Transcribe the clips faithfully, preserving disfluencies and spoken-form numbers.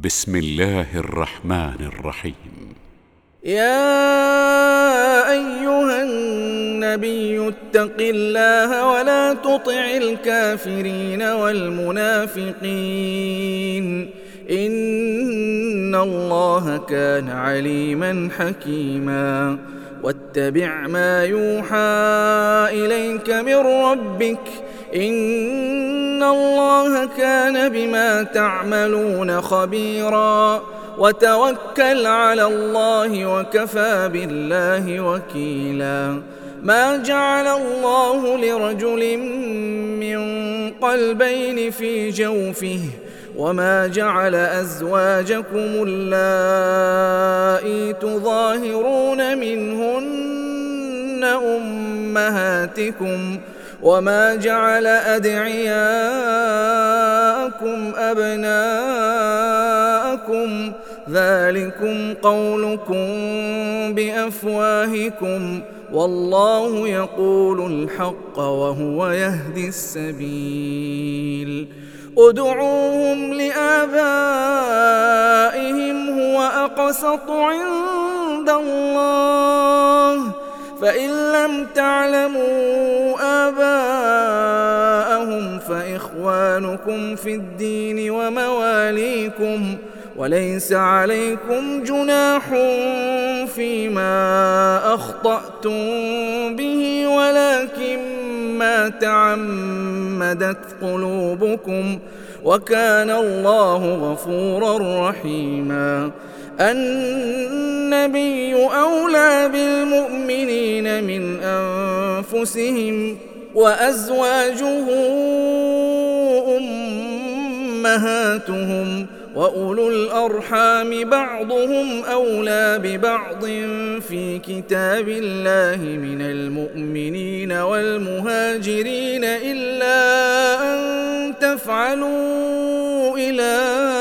بسم الله الرحمن الرحيم. يا أيها النبي اتق الله ولا تطع الكافرين والمنافقين إن الله كان عليما حكيما. واتبع ما يوحى إليك من ربك إن الله كان بما تعملون خبيرا. وتوكل على الله وكفى بالله وكيلا. ما جعل الله لرجل من قلبين في جوفه وما جعل أزواجكم اللائي تظاهرون منهن أمهاتكم وما جعل أدعياءكم أبناءكم ذلكم قولكم بأفواهكم والله يقول الحق وهو يهدي السبيل. ادعوهم لآبائهم هو أقسط عند الله فإن لم تعلموا آباءهم فإخوانكم في الدين ومواليكم وليس عليكم جناح فيما أخطأتم به ولكن ما تعمدت قلوبكم وكان الله غفورا رحيما. النبي أولى بالمؤمنين من أنفسهم وأزواجه أمهاتهم وأولو الأرحام بعضهم أولى ببعض في كتاب الله من المؤمنين والمهاجرين إلا أن تفعلوا إلى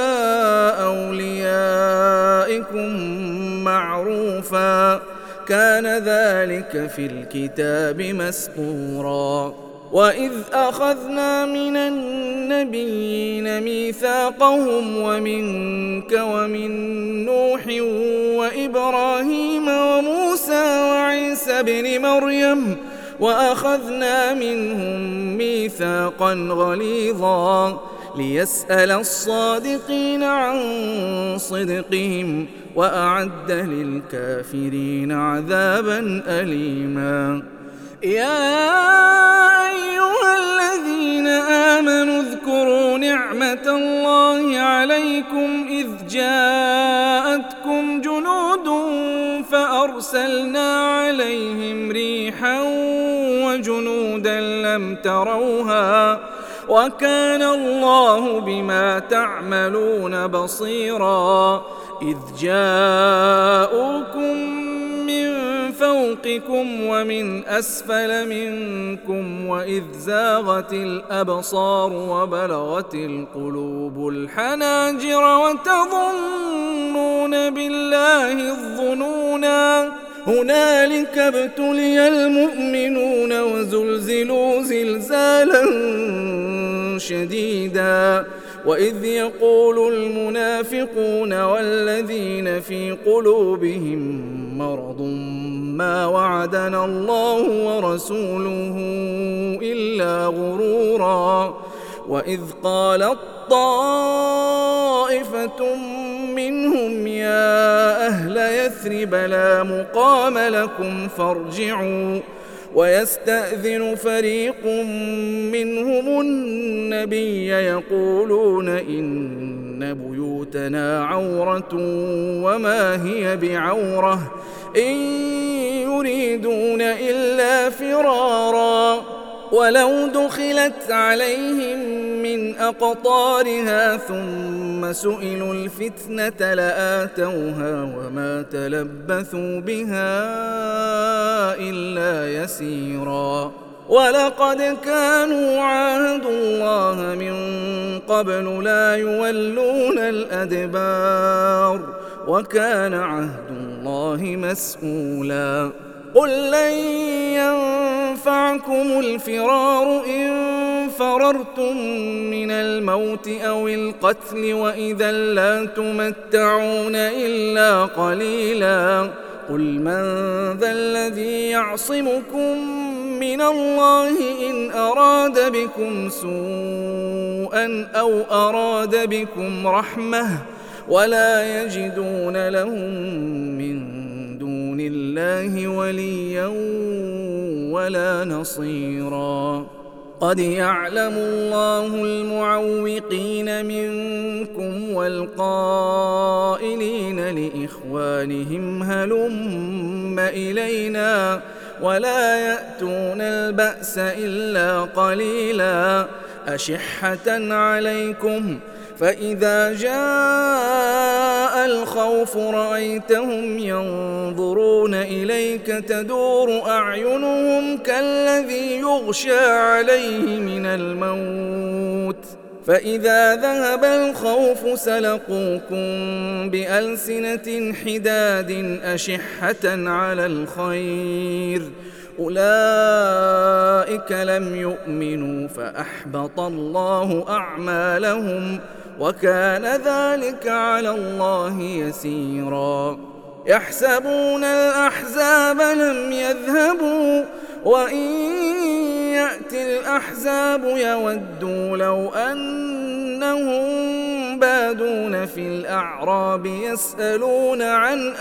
أوليائكم معروفا كان ذلك في الكتاب مسطورا. وإذ أخذنا من النبيين ميثاقهم ومنك ومن نوح وإبراهيم وموسى وعيسى ابن مريم وأخذنا منهم ميثاقا غليظا ليسأل الصادقين عن صدقهم وأعد للكافرين عذابا أليما. يا أيها الذين آمنوا اذكروا نعمة الله عليكم إذ جاءتكم جنود فأرسلنا عليهم ريحا وجنودا لم تروها وكان الله بما تعملون بصيرا. إذ جاءوكم من فوقكم ومن أسفل منكم وإذ زاغت الأبصار وبلغت القلوب الحناجر وتظنون بالله الظنونا هنالك ابتلي المؤمنون وزلزلوا زلزالا شديدا. وإذ يقول المنافقون والذين في قلوبهم مرض ما وعدنا الله ورسوله إلا غرورا. وإذ قالت طائفة منهم يا أهل يثرب لا مقام لكم فارجعوا ويستأذن فريق منهم النبي يقولون إن بيوتنا عورة وما هي بعورة إن يريدون إلا فرارا. ولو دخلت عليهم من أقطارها ثم سئلوا الفتنة لآتوها وما تلبثوا بها إلا يسيرا. ولقد كانوا عاهدوا الله من قبل لا يولون الأدبار وكان عهد الله مسؤولا. قل لن ينفعكم الفرار إن فررتم من الموت أو القتل وإذا لا تمتعون إلا قليلا قل من ذا الذي يعصمكم من الله إن أراد بكم سوءا أو أراد بكم رحمة ولا يجدون لهم من دون الله وليا ولا نصيرا قد يعلم الله المعوقين منكم والقائلين لإخوانهم هلم إلينا ولا يأتون البأس إلا قليلا أشحة عليكم فإذا جاء الخوف رأيتهم ينظرون إليك تدور أعينهم كالذي يغشى عليه من الموت فإذا ذهب الخوف سلقوكم بألسنة حداد أشحة على الخير أولئك لم يؤمنوا فأحبط الله أعمالهم وكان ذلك على الله يسيرا يحسبون الأحزاب لم يذهبوا وإن يأتي الأحزاب يودوا لو أنهم بادون في الأعراب يسألون عن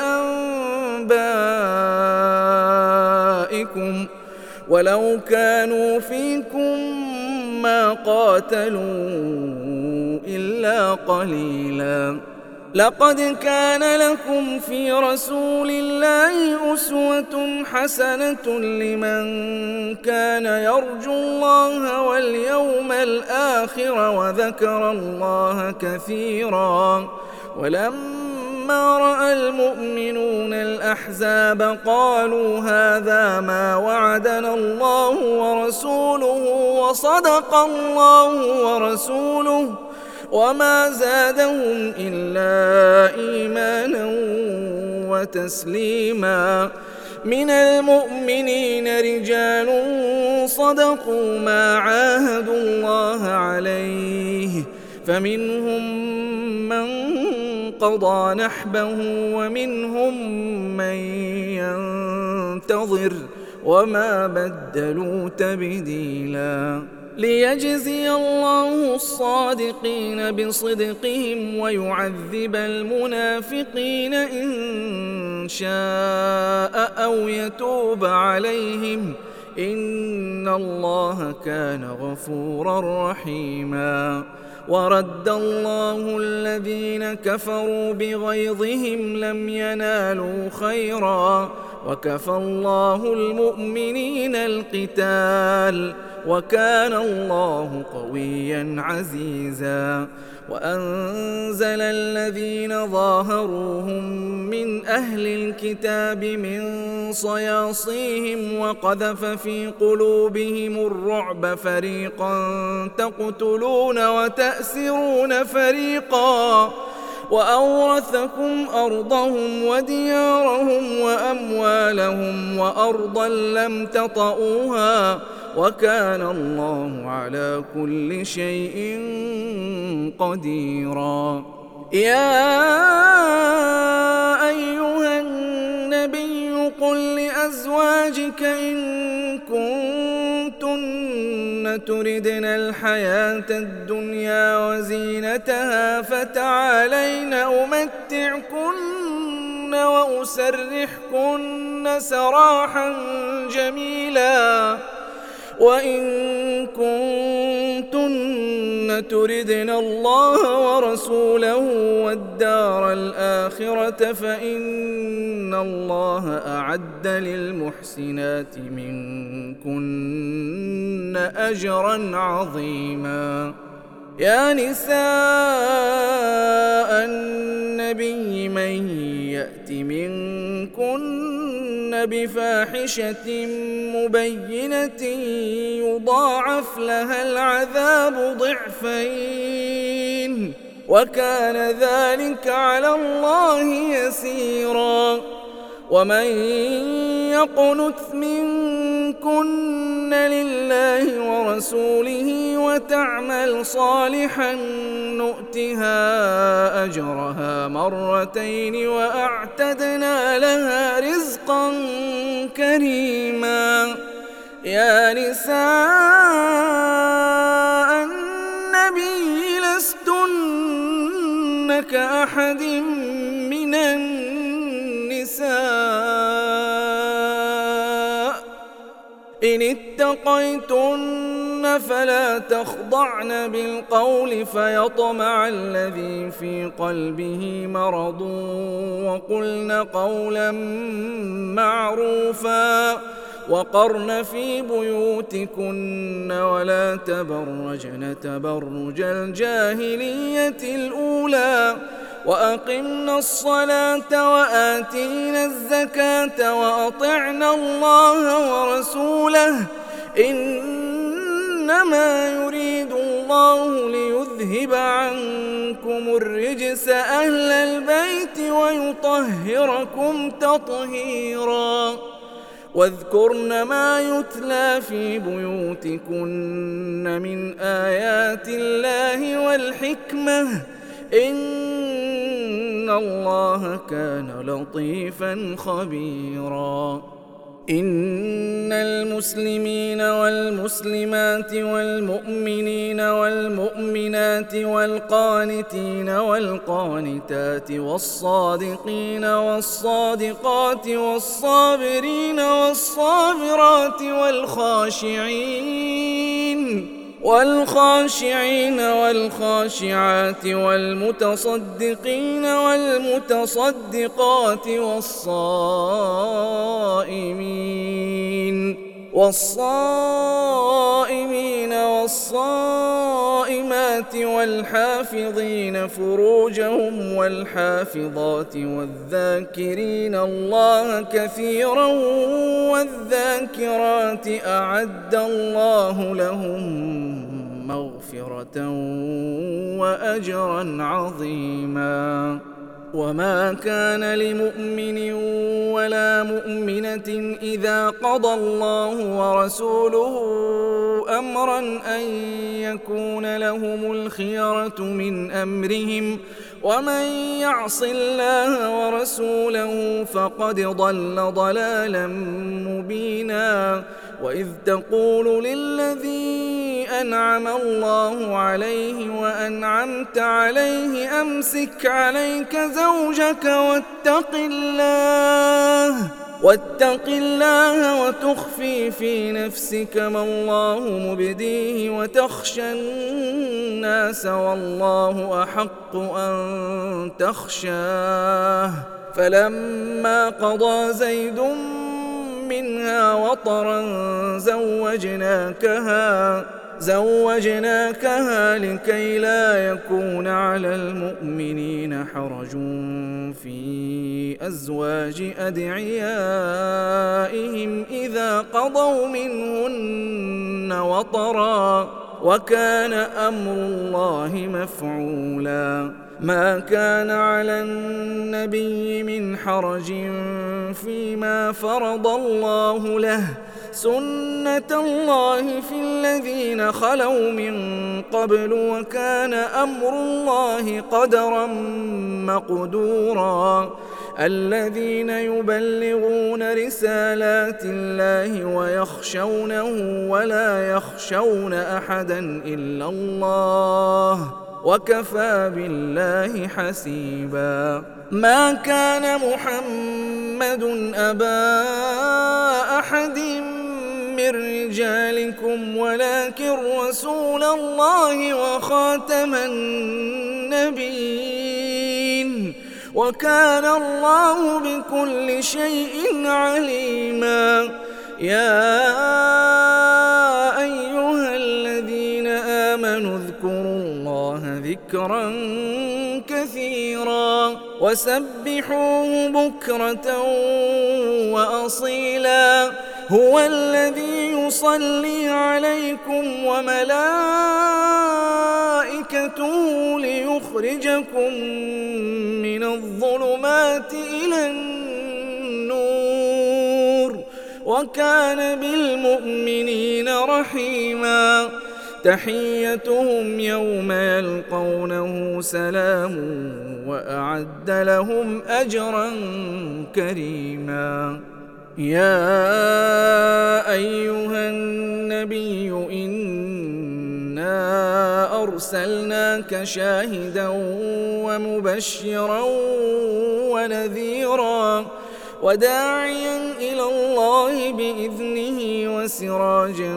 أنبائكم ولو كانوا فيكم ما قاتلوا إلا قليلا لقد كان لكم في رسول الله أسوة حسنة لمن كان يرجو الله واليوم الآخر وذكر الله كثيرا ولما رأى المؤمنون الأحزاب قالوا هذا ما وعدنا الله ورسوله وصدق الله ورسوله وما زادهم إلا إيمانا وتسليما من المؤمنين رجال صدقوا ما عاهدوا الله عليه فمنهم من قضى نحبه ومنهم من ينتظر وما بدلوا تبديلا ليجزي الله الصادقين بصدقهم ويعذب المنافقين إن شاء أو يتوب عليهم إن الله كان غفورا رحيما ورد الله الذين كفروا بغيظهم لم ينالوا خيرا وكفى الله المؤمنين القتال وكان الله قويا عزيزا وأنزل الذين ظاهروهم من أهل الكتاب من صياصيهم وقذف في قلوبهم الرعب فريقا تقتلون وتأسرون فريقا وأورثكم أرضهم وديارهم وأموالهم وأرضا لم تطئوها وكان الله على كل شيء قديرا يا أيها النبي قل لأزواجك إن كنتن تردن الحياة الدنيا وزينتها فتعالين أمتعكن وأسرحكن سراحا جميلا وإن كنتن تردن الله ورسوله والدار الآخرة فإن الله أعد للمحسنات منكن أجرا عظيما يا نساء النبي من يأت منكن بفاحشة مبينة يضاعف لها العذاب ضعفين وكان ذلك على الله يسيرا ومن يقنت منكن لله ورسوله وتعمل صالحا نؤتها أجرها مرتين وأعتدنا لها رزقا كريما. يا نساء النبي لستن كأحد من النساء إن اتقيتن فلا تخضعن بالقول فيطمع الذي في قلبه مرض وقلن قولا معروفا وقرن في بيوتكن ولا تبرجن تبرج الجاهلية الأولى وأقمنا الصلاة وآتينا الزكاة وأطعنا الله ورسوله إنما يريد الله ليذهب عنكم الرجس أهل البيت ويطهركم تطهيرا. واذكرن ما يتلى في بيوتكن من آيات الله والحكمة إن الله كان لطيفا خبيرا. إن المسلمين والمسلمات والمؤمنين والمؤمنات والقانتين والقانتات والصادقين والصادقات والصابرين والصابرات والخاشعين والخاشعين والخاشعات والمتصدقين والمتصدقات والصائمين والصائمين والصائمات والحافظين فروجهم والحافظات والذاكرين الله كثيرا والذاكرات أعد الله لهم مغفرة وأجرا عظيما. وما كان لمؤمن ولا مؤمنة إذا قضى الله ورسوله أمرا أن يكون لهم الخيرة من أمرهم ومن يعص الله ورسوله فقد ضل ضلالا مبينا. وإذ تقول للذي أنعم الله عليه وأنعمت عليه أمسك عليك زوجك واتق الله واتق الله وتخفي في نفسك ما الله مبديه وتخشى الناس والله أحق أن تخشاه. فلما قضى زيد منها وطرا زوجناكها زوجناكها لكي لا يكون على المؤمنين حرج في أزواج أدعيائهم إذا قضوا منهن وطرا وكان أمر الله مفعولا. ما كان على النبي من حرج فيما فرض الله له سنة الله في الذين خلوا من قبل وكان أمر الله قدرا مقدورا. الذين يبلغون رسالات الله ويخشونه ولا يخشون أحدا إلا الله وكفى بالله حسيبا. ما كان محمد أبا أحد من رجالكم ولكن رسول الله وخاتم النبيين وكان الله بكل شيء عليما. يا أيها الذين آمنوا اذكروا الله ذكرا كثيرا وسبحوه بكرة وأصيلا. هو الذي يصلي عليكم وملائكته ليخرجكم من الظلمات إلى النور وكان بالمؤمنين رحيما تحيتهم يوم يلقونه سلام وأعد لهم أجرا كريما يا أيها النبي إنا أرسلناك شاهدا ومبشرا ونذيرا وداعيا إلى الله بإذنه وسراجا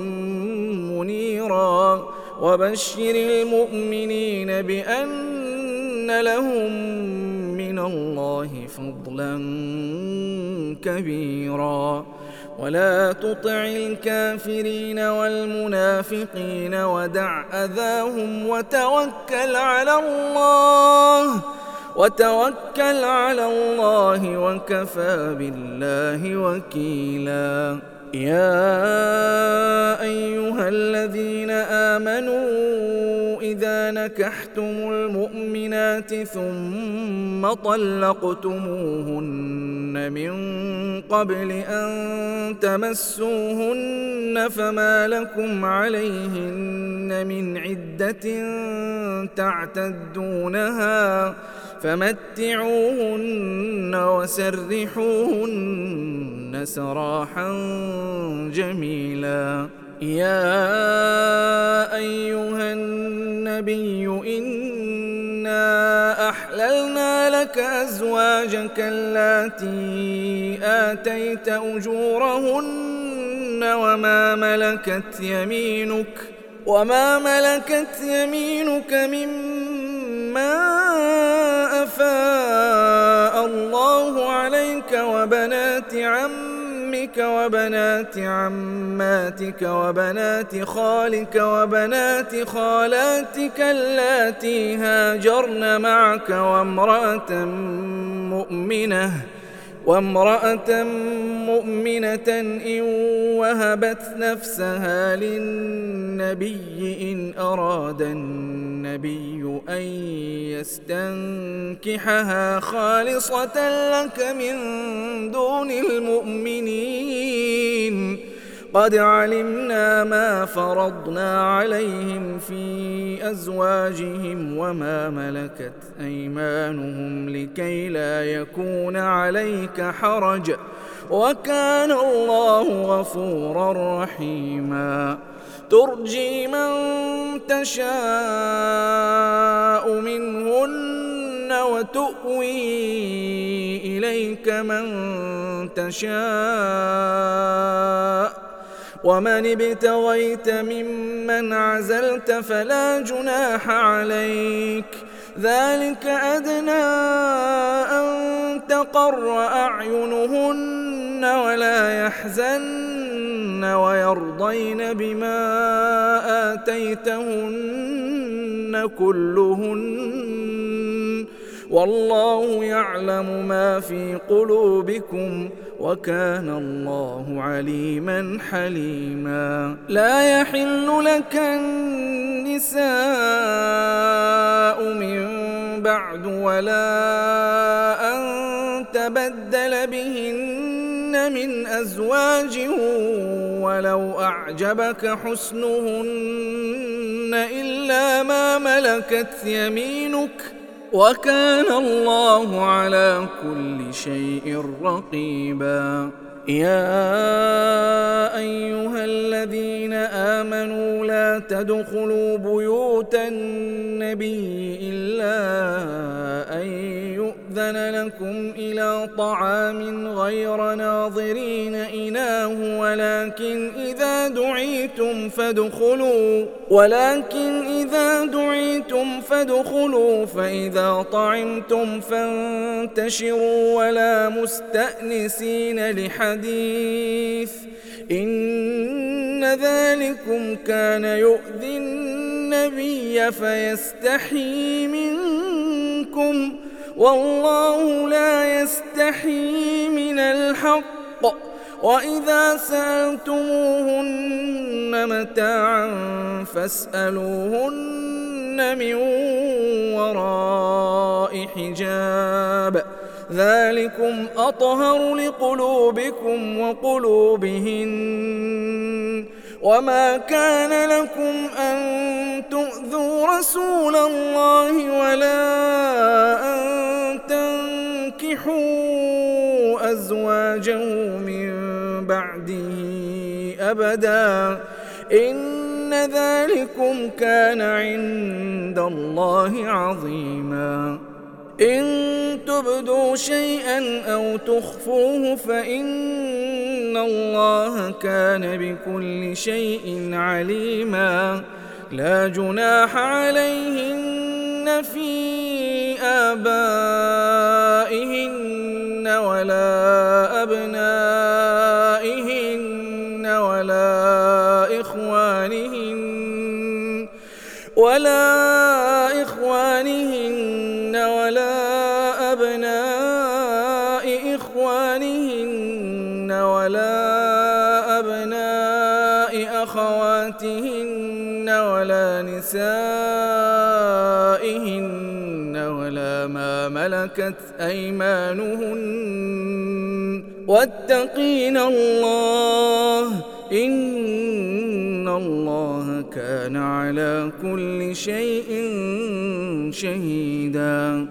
منيرا وبشر المؤمنين بأن لهم من الله فضلا كبيرا ولا تطع الكافرين والمنافقين ودع أذاهم وتوكل على الله وتوكل على الله وكفى بالله وكيلا يا أيها الذين آمنوا إذا نكحتم المؤمنات ثم طلقتموهن من قبل أن تمسوهن فما لكم عليهن من عدة تعتدونها فمتعوهن وسرحوهن سراحا جميلا يا أيها النبي إنا أحللنا لك أزواجك اللاتي آتيت أجورهن وما ملكت يمينك وما ملكت يمينك مما أفاء الله عليك وبنات عمك وبنات عماتك وبنات خالك وبنات خالاتك اللاتي هاجرن معك وامرأة مؤمنة وامرأة مؤمنة إن وهبت نفسها للنبي إن أراد النبي أن يستنكحها خالصة لك من دون المؤمنين قد علمنا ما فرضنا عليهم في أزواجهم وما ملكت أيمانهم لكي لا يكون عليك حرج وكان الله غفورا رحيما ترجي من تشاء منهن وتؤوي إليك من تشاء ومن ابتغيت ممن عزلت فلا جناح عليك ذلك أدنى أن تقر أعينهن ولا يحزن ويرضين بما آتيتهن كلهن والله يعلم ما في قلوبكم وكان الله عليما حليما لا يحل لك النساء من بعد ولا أن تبدل بهن من أزواج ولو أعجبك حسنهن إلا ما ملكت يمينك وكان الله على كل شيء رقيبا يا أيها الذين آمنوا لا تدخلوا بيوت النبي إلا أن يؤذن لكم إلى طعام غير ناظرين إناه ولكن إذا دعيتم فادخلوا ولكن إذا دعيتم فادخلوا فإذا طعمتم فانتشروا ولا مستأنسين لحديث إن ذلكم كان يؤذي النبي فيستحيي منكم والله لا يستحيي من الحق وإذا سألتموهن متاعا فاسألوهن من وراء حجاب ذلكم أطهر لقلوبكم وقلوبهن وما كان لكم أن تؤذوا رسول الله ولا أن تنكحوا أزواجه من بعده أبدا إن ذلكم كان عند الله عظيما إن تبدوا شيئا أو تخفوه فإن الله كان بكل شيء عليما لا جناح عليهن في آبائهن ولا أبنائهن ولا إخوانهن ولا إخوانهن ولا أبناء إخوانهن ولا أبناء أخواتهن ولا نسائهن ولا ما ملكت أيمانهن واتقين الله إن الله كان على كل شيء شهيدا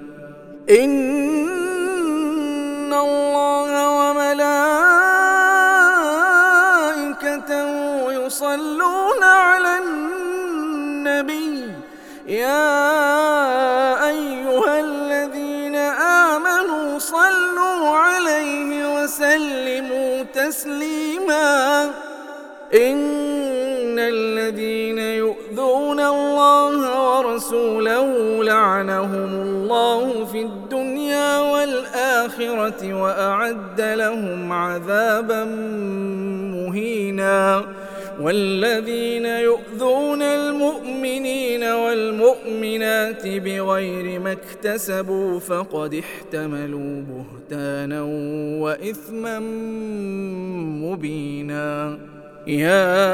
إن الله وملائكته يصلون على النبي يا أيها الذين آمنوا صلوا عليه وسلموا تسليما إن الذين يؤذون الله ورسوله لعنهم الله في الدنيا والآخرة وأعد لهم عذابا مهينا والذين يؤذون المؤمنين والمؤمنات بغير ما اكتسبوا فقد احتملوا بهتانا وإثما مبينا يا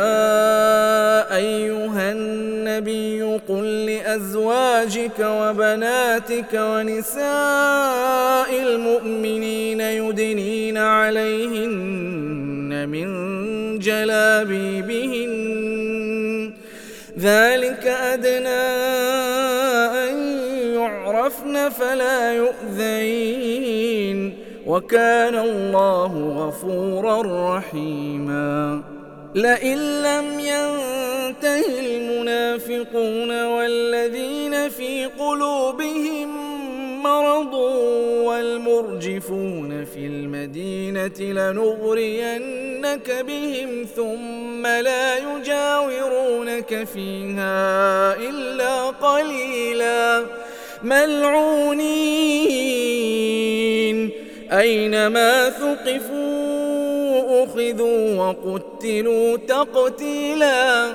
أيها النبي قل لأزواجك وبناتك ونساء المؤمنين يدنين عليهن من جلابيبهن ذلك أدنى أن يعرفن فلا يؤذين وكان الله غفورا رحيما لئن لم ينته المنافقون والذين في قلوبهم مرض والمرجفون في المدينة لنغرينك بهم ثم لا يجاورونك فيها إلا قليلا ملعونين أينما ثقفوا أخذوا وقتلوا تقتيلا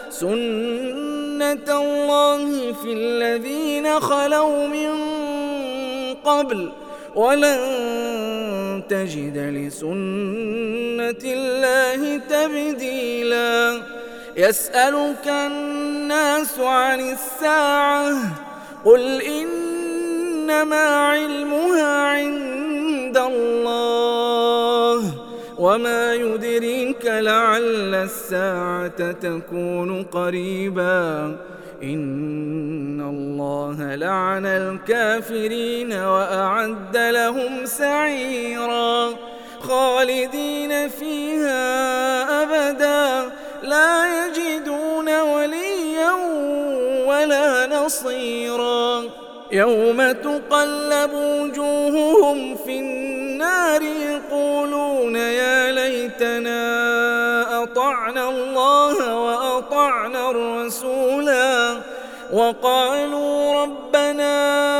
سنة الله في الذين خلوا من قبل ولن تجد لسنة الله تبديلا يسألك الناس عن الساعة قل إنما علمها عند الله وما يدريك لعل الساعة تكون قريبا إن الله لعن الكافرين وأعد لهم سعيرا خالدين فيها أبدا لا يجدون وليا ولا نصيرا يوم تقلب وجوههم في النار يقولون يا ليتنا أطعنا الله وأطعنا الرسولا وقالوا ربنا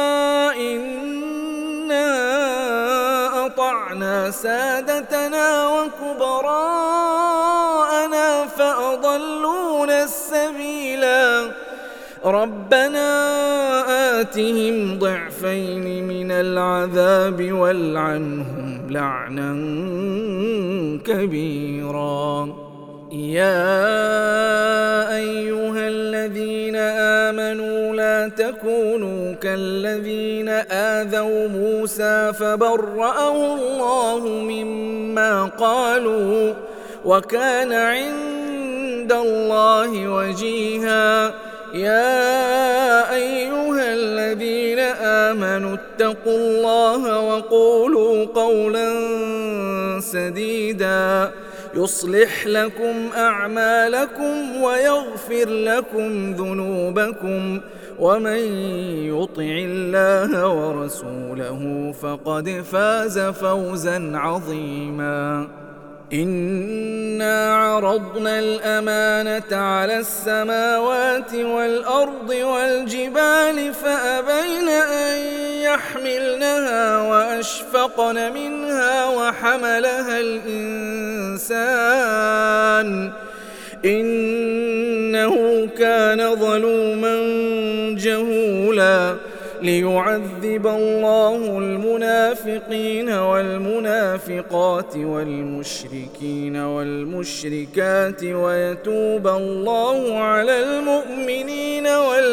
إنا أطعنا سادتنا وكبراءنا فأضلونا السبيلا ربنا آتهم ضعفين من العذاب والعنهم لعنا كبيرا يا أيها الذين آمنوا لا تكونوا كالذين آذوا موسى فبرأه الله مما قالوا وكان عند الله وجيها. يا أيها الذين آمنوا اتقوا الله وقولوا قولا سديدا يصلح لكم أعمالكم ويغفر لكم ذنوبكم ومن يطع الله ورسوله فقد فاز فوزا عظيما. إنا عرضنا الأمانة على السماوات والأرض والجبال فأبين أن يحملنها وأشفقن منها وحملها الإنسان إنه كان ظلوما جهولا. ليعذب الله المنافقين والمنافقات والمشركين والمشركات ويتوب الله على المؤمنين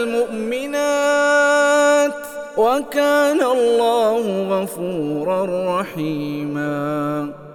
والمؤمنات وكان الله غفورا رحيما.